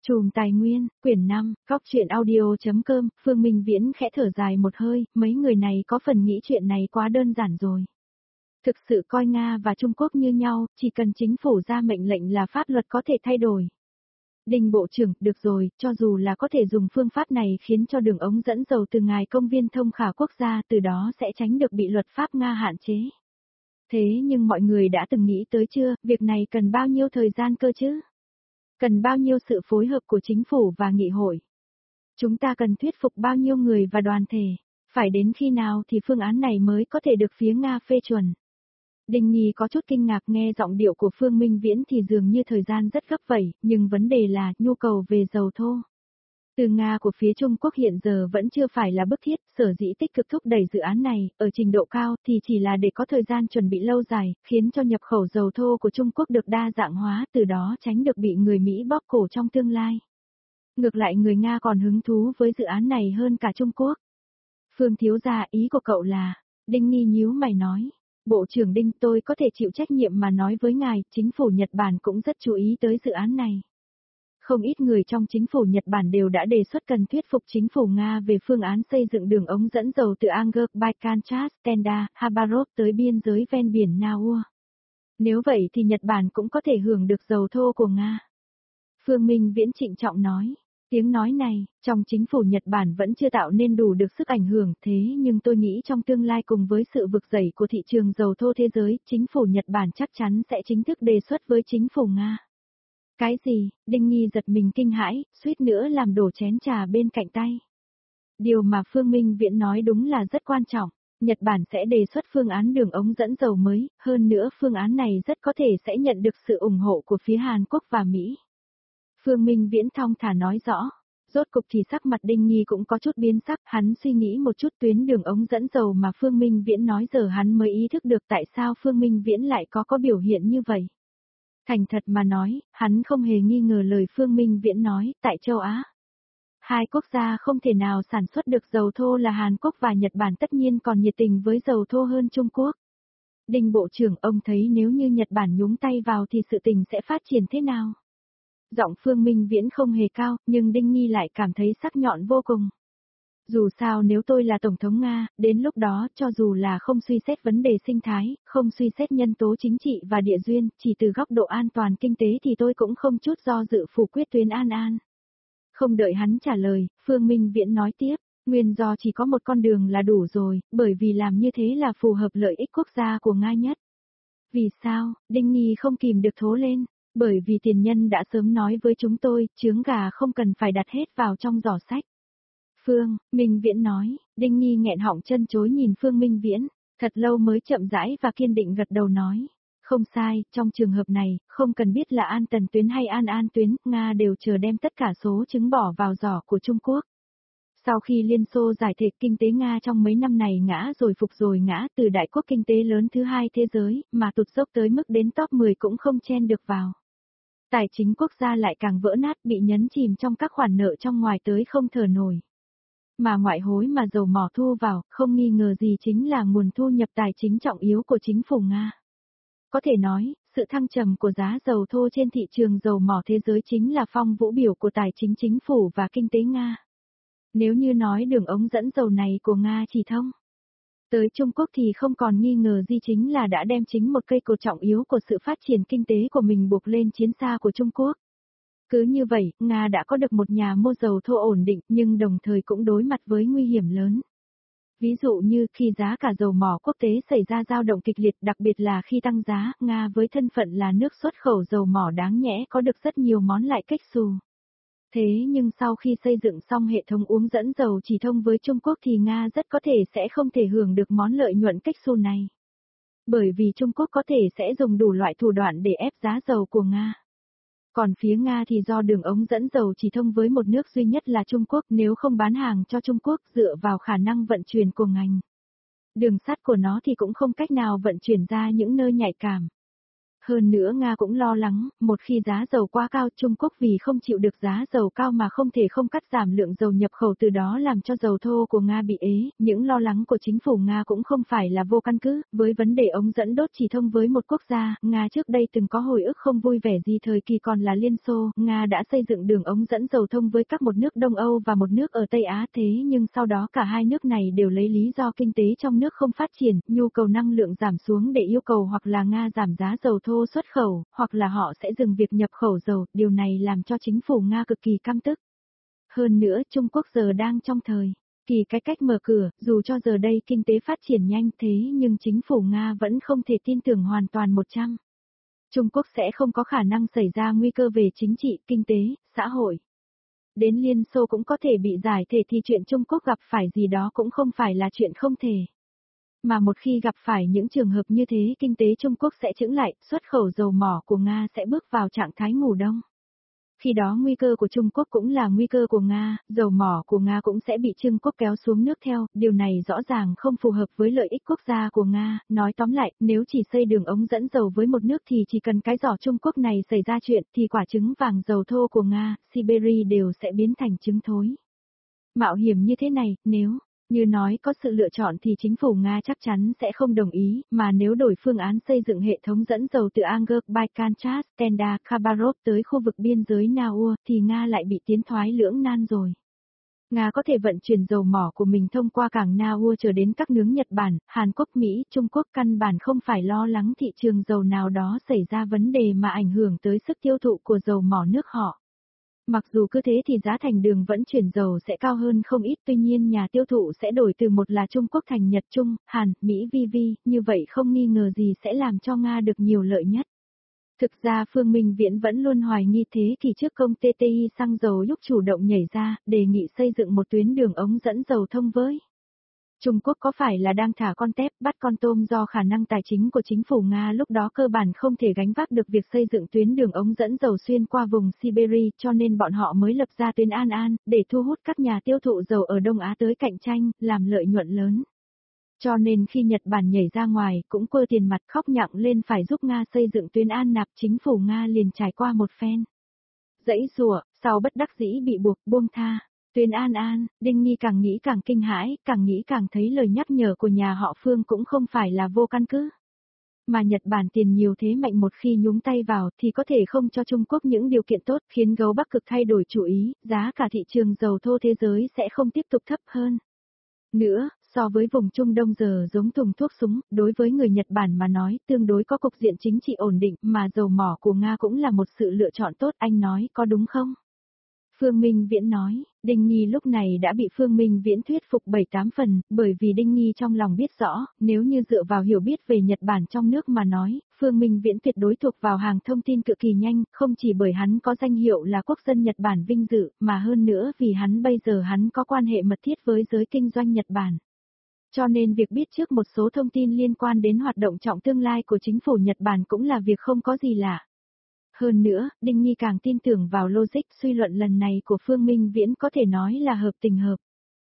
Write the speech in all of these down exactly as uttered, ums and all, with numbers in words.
Chùm tài nguyên, quyển năm, góc truyện audio.com, Phương Minh Viễn khẽ thở dài một hơi, mấy người này có phần nghĩ chuyện này quá đơn giản rồi. Thực sự coi Nga và Trung Quốc như nhau, chỉ cần chính phủ ra mệnh lệnh là pháp luật có thể thay đổi. Đinh Bộ trưởng, được rồi, cho dù là có thể dùng phương pháp này khiến cho đường ống dẫn dầu từ ngài công viên thông khả quốc gia từ đó sẽ tránh được bị luật pháp Nga hạn chế. Thế nhưng mọi người đã từng nghĩ tới chưa, việc này cần bao nhiêu thời gian cơ chứ? Cần bao nhiêu sự phối hợp của chính phủ và nghị hội? Chúng ta cần thuyết phục bao nhiêu người và đoàn thể? Phải đến khi nào thì phương án này mới có thể được phía Nga phê chuẩn? Đinh Nhi có chút kinh ngạc nghe giọng điệu của Phương Minh Viễn thì dường như thời gian rất gấp vậy, nhưng vấn đề là nhu cầu về dầu thô từ Nga của phía Trung Quốc hiện giờ vẫn chưa phải là bức thiết, sở dĩ tích cực thúc đẩy dự án này, ở trình độ cao thì chỉ là để có thời gian chuẩn bị lâu dài, khiến cho nhập khẩu dầu thô của Trung Quốc được đa dạng hóa, từ đó tránh được bị người Mỹ bóp cổ trong tương lai. Ngược lại người Nga còn hứng thú với dự án này hơn cả Trung Quốc. Phương thiếu gia, ý của cậu là, Đinh Nhi nhíu mày nói. Bộ trưởng Đinh, tôi có thể chịu trách nhiệm mà nói với ngài, chính phủ Nhật Bản cũng rất chú ý tới dự án này. Không ít người trong chính phủ Nhật Bản đều đã đề xuất cần thuyết phục chính phủ Nga về phương án xây dựng đường ống dẫn dầu từ Angkor-Baikal Tenda, Khabarovsk tới biên giới ven biển Naur. Nếu vậy thì Nhật Bản cũng có thể hưởng được dầu thô của Nga. Phương Minh Viễn trịnh trọng nói. Tiếng nói này, trong chính phủ Nhật Bản vẫn chưa tạo nên đủ được sức ảnh hưởng, thế nhưng tôi nghĩ trong tương lai cùng với sự vực dậy của thị trường dầu thô thế giới, chính phủ Nhật Bản chắc chắn sẽ chính thức đề xuất với chính phủ Nga. Cái gì? Đinh Nhi giật mình kinh hãi, suýt nữa làm đổ chén trà bên cạnh tay. Điều mà Phương Minh Viễn nói đúng là rất quan trọng. Nhật Bản sẽ đề xuất phương án đường ống dẫn dầu mới, hơn nữa phương án này rất có thể sẽ nhận được sự ủng hộ của phía Hàn Quốc và Mỹ. Phương Minh Viễn thong thả nói rõ. Rốt cục thì sắc mặt Đinh Nhi cũng có chút biến sắc, hắn suy nghĩ một chút tuyến đường ống dẫn dầu mà Phương Minh Viễn nói giờ hắn mới ý thức được tại sao Phương Minh Viễn lại có có biểu hiện như vậy. Thành thật mà nói, hắn không hề nghi ngờ lời Phương Minh Viễn nói, tại châu Á. Hai quốc gia không thể nào sản xuất được dầu thô là Hàn Quốc và Nhật Bản tất nhiên còn nhiệt tình với dầu thô hơn Trung Quốc. Đinh Bộ trưởng, ông thấy nếu như Nhật Bản nhúng tay vào thì sự tình sẽ phát triển thế nào? Giọng Phương Minh Viễn không hề cao, nhưng Đinh Nhi lại cảm thấy sắc nhọn vô cùng. Dù sao nếu tôi là Tổng thống Nga, đến lúc đó cho dù là không suy xét vấn đề sinh thái, không suy xét nhân tố chính trị và địa duyên, chỉ từ góc độ an toàn kinh tế thì tôi cũng không chút do dự phủ quyết tuyến An An. Không đợi hắn trả lời, Phương Minh Viễn nói tiếp, nguyên do chỉ có một con đường là đủ rồi, bởi vì làm như thế là phù hợp lợi ích quốc gia của Nga nhất. Vì sao? Đinh Nhi không kìm được thố lên. Bởi vì tiền nhân đã sớm nói với chúng tôi, trứng gà không cần phải đặt hết vào trong giỏ sách. Phương, Minh Viễn nói, Đinh Nhi nghẹn họng chân chối nhìn Phương Minh Viễn, thật lâu mới chậm rãi và kiên định gật đầu nói. Không sai, trong trường hợp này, không cần biết là An Tần tuyến hay An An tuyến, Nga đều chờ đem tất cả số trứng bỏ vào giỏ của Trung Quốc. Sau khi Liên Xô giải thể kinh tế Nga trong mấy năm này ngã rồi phục rồi ngã từ đại quốc kinh tế lớn thứ hai thế giới, mà tụt dốc tới mức đến top mười cũng không chen được vào. Tài chính quốc gia lại càng vỡ nát bị nhấn chìm trong các khoản nợ trong ngoài tới không thở nổi. Mà ngoại hối mà dầu mỏ thu vào, không nghi ngờ gì chính là nguồn thu nhập tài chính trọng yếu của chính phủ Nga. Có thể nói, sự thăng trầm của giá dầu thô trên thị trường dầu mỏ thế giới chính là phong vũ biểu của tài chính chính phủ và kinh tế Nga. Nếu như nói đường ống dẫn dầu này của Nga chỉ thông tới Trung Quốc thì không còn nghi ngờ gì chính là đã đem chính một cây cột trọng yếu của sự phát triển kinh tế của mình buộc lên chiến xa của Trung Quốc. Cứ như vậy, Nga đã có được một nhà mua dầu thô ổn định nhưng đồng thời cũng đối mặt với nguy hiểm lớn. Ví dụ như khi giá cả dầu mỏ quốc tế xảy ra dao động kịch liệt, đặc biệt là khi tăng giá, Nga với thân phận là nước xuất khẩu dầu mỏ đáng nhẽ có được rất nhiều món lại kếch xù. Thế nhưng sau khi xây dựng xong hệ thống uống dẫn dầu chỉ thông với Trung Quốc thì Nga rất có thể sẽ không thể hưởng được món lợi nhuận kếch xù này. Bởi vì Trung Quốc có thể sẽ dùng đủ loại thủ đoạn để ép giá dầu của Nga. Còn phía Nga thì do đường ống dẫn dầu chỉ thông với một nước duy nhất là Trung Quốc, nếu không bán hàng cho Trung Quốc dựa vào khả năng vận chuyển của ngành đường sắt của nó thì cũng không cách nào vận chuyển ra những nơi nhạy cảm. Hơn nữa Nga cũng lo lắng, một khi giá dầu quá cao, Trung Quốc vì không chịu được giá dầu cao mà không thể không cắt giảm lượng dầu nhập khẩu, từ đó làm cho dầu thô của Nga bị ế. Những lo lắng của chính phủ Nga cũng không phải là vô căn cứ, với vấn đề ống dẫn đốt chỉ thông với một quốc gia, Nga trước đây từng có hồi ức không vui vẻ gì thời kỳ còn là Liên Xô, Nga đã xây dựng đường ống dẫn dầu thông với các một nước Đông Âu và một nước ở Tây Á, thế nhưng sau đó cả hai nước này đều lấy lý do kinh tế trong nước không phát triển, nhu cầu năng lượng giảm xuống để yêu cầu hoặc là Nga giảm giá dầu thô xuất khẩu, hoặc là họ sẽ dừng việc nhập khẩu dầu, điều này làm cho chính phủ Nga cực kỳ căm tức. Hơn nữa Trung Quốc giờ đang trong thời kỳ cái cách mở cửa, dù cho giờ đây kinh tế phát triển nhanh thế nhưng chính phủ Nga vẫn không thể tin tưởng hoàn toàn một trăm. Trung Quốc sẽ không có khả năng xảy ra nguy cơ về chính trị, kinh tế, xã hội. Đến Liên Xô cũng có thể bị giải thể thì chuyện Trung Quốc gặp phải gì đó cũng không phải là chuyện không thể. Mà một khi gặp phải những trường hợp như thế kinh tế Trung Quốc sẽ chững lại, xuất khẩu dầu mỏ của Nga sẽ bước vào trạng thái ngủ đông. Khi đó nguy cơ của Trung Quốc cũng là nguy cơ của Nga, dầu mỏ của Nga cũng sẽ bị Trung Quốc kéo xuống nước theo, điều này rõ ràng không phù hợp với lợi ích quốc gia của Nga. Nói tóm lại, nếu chỉ xây đường ống dẫn dầu với một nước thì chỉ cần cái giỏ Trung Quốc này xảy ra chuyện thì quả trứng vàng dầu thô của Nga, Siberia đều sẽ biến thành trứng thối. Mạo hiểm như thế này, nếu như nói có sự lựa chọn thì chính phủ Nga chắc chắn sẽ không đồng ý, mà nếu đổi phương án xây dựng hệ thống dẫn dầu từ Angers, Baikal, Stenda, Khabarov tới khu vực biên giới Naur, thì Nga lại bị tiến thoái lưỡng nan rồi. Nga có thể vận chuyển dầu mỏ của mình thông qua cảng Naur trở đến các nước Nhật Bản, Hàn Quốc, Mỹ, Trung Quốc, căn bản không phải lo lắng thị trường dầu nào đó xảy ra vấn đề mà ảnh hưởng tới sức tiêu thụ của dầu mỏ nước họ. Mặc dù cứ thế thì giá thành đường vận chuyển dầu sẽ cao hơn không ít, tuy nhiên nhà tiêu thụ sẽ đổi từ một là Trung Quốc thành Nhật Trung, Hàn, Mỹ vê vê, như vậy không nghi ngờ gì sẽ làm cho Nga được nhiều lợi nhất. Thực ra Phương Minh Viễn vẫn luôn hoài nghi thế kỷ trước công ty tê tê i xăng dầu lúc chủ động nhảy ra, đề nghị xây dựng một tuyến đường ống dẫn dầu thông với Trung Quốc có phải là đang thả con tép bắt con tôm do khả năng tài chính của chính phủ Nga lúc đó cơ bản không thể gánh vác được việc xây dựng tuyến đường ống dẫn dầu xuyên qua vùng Siberia, cho nên bọn họ mới lập ra tuyến An An, để thu hút các nhà tiêu thụ dầu ở Đông Á tới cạnh tranh, làm lợi nhuận lớn. Cho nên khi Nhật Bản nhảy ra ngoài cũng quơ tiền mặt khóc nhặng lên phải giúp Nga xây dựng tuyến An Nạp, chính phủ Nga liền trải qua một phen dãy giụa, sau bất đắc dĩ bị buộc buông tha. Tuyến An An, Đinh Nghi càng nghĩ càng kinh hãi, càng nghĩ càng thấy lời nhắc nhở của nhà họ Phương cũng không phải là vô căn cứ. Mà Nhật Bản tiền nhiều thế mạnh một khi nhúng tay vào thì có thể không cho Trung Quốc những điều kiện tốt, khiến gấu Bắc Cực thay đổi chủ ý, giá cả thị trường dầu thô thế giới sẽ không tiếp tục thấp hơn nữa. So với vùng Trung Đông giờ giống thùng thuốc súng, đối với người Nhật Bản mà nói tương đối có cục diện chính trị ổn định, mà dầu mỏ của Nga cũng là một sự lựa chọn tốt, anh nói có đúng không? Phương Minh Viễn nói, Đinh Nghi lúc này đã bị Phương Minh Viễn thuyết phục bảy tám phần, bởi vì Đinh Nghi trong lòng biết rõ, nếu như dựa vào hiểu biết về Nhật Bản trong nước mà nói, Phương Minh Viễn tuyệt đối thuộc vào hàng thông tin cực kỳ nhanh, không chỉ bởi hắn có danh hiệu là quốc dân Nhật Bản vinh dự, mà hơn nữa vì hắn bây giờ hắn có quan hệ mật thiết với giới kinh doanh Nhật Bản. Cho nên việc biết trước một số thông tin liên quan đến hoạt động trọng tương lai của chính phủ Nhật Bản cũng là việc không có gì lạ. Hơn nữa, Đinh Nghi càng tin tưởng vào logic suy luận lần này của Phương Minh Viễn, có thể nói là hợp tình hợp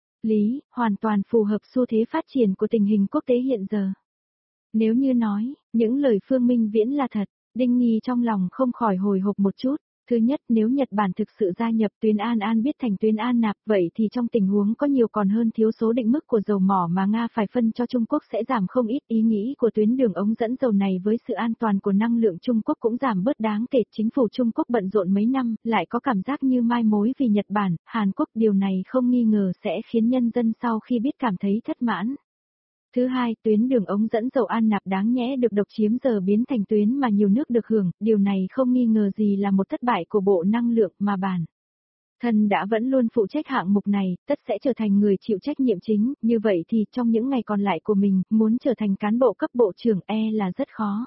lý, hoàn toàn phù hợp xu thế phát triển của tình hình quốc tế hiện giờ. Nếu như nói, những lời Phương Minh Viễn là thật, Đinh Nghi trong lòng không khỏi hồi hộp một chút. Thứ nhất, nếu Nhật Bản thực sự gia nhập tuyến An An biết thành tuyến An Nạp, vậy thì trong tình huống có nhiều còn hơn thiếu số định mức của dầu mỏ mà Nga phải phân cho Trung Quốc sẽ giảm không ít. Ý nghĩ của tuyến đường ống dẫn dầu này với sự an toàn của năng lượng Trung Quốc cũng giảm bớt đáng kể. Chính phủ Trung Quốc bận rộn mấy năm, lại có cảm giác như mai mối vì Nhật Bản, Hàn Quốc, điều này không nghi ngờ sẽ khiến nhân dân sau khi biết cảm thấy thất mãn. Thứ hai, tuyến đường ống dẫn dầu An Nạp đáng nhẽ được độc chiếm giờ biến thành tuyến mà nhiều nước được hưởng, điều này không nghi ngờ gì là một thất bại của Bộ Năng lượng mà bản thân đã vẫn luôn phụ trách hạng mục này, tất sẽ trở thành người chịu trách nhiệm chính, như vậy thì trong những ngày còn lại của mình, muốn trở thành cán bộ cấp bộ trưởng e là rất khó.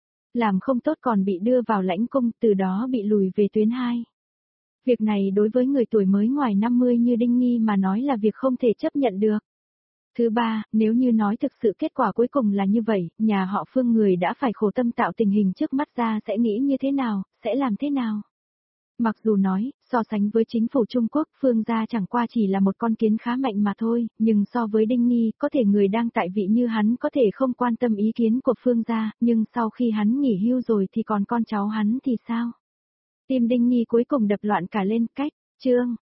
Làm không tốt còn bị đưa vào lãnh cung, từ đó bị lùi về tuyến hai. Việc này đối với người tuổi mới ngoài năm mươi như Đinh Nghi mà nói là việc không thể chấp nhận được. Thứ ba, nếu như nói thực sự kết quả cuối cùng là như vậy, nhà họ Phương người đã phải khổ tâm tạo tình hình trước mắt ra sẽ nghĩ như thế nào, sẽ làm thế nào? Mặc dù nói, so sánh với chính phủ Trung Quốc, Phương gia chẳng qua chỉ là một con kiến khá mạnh mà thôi, nhưng so với Đinh Nghi, có thể người đang tại vị như hắn có thể không quan tâm ý kiến của Phương gia, nhưng sau khi hắn nghỉ hưu rồi thì còn con cháu hắn thì sao? Tim Đinh Nghi cuối cùng đập loạn cả lên, cách, chương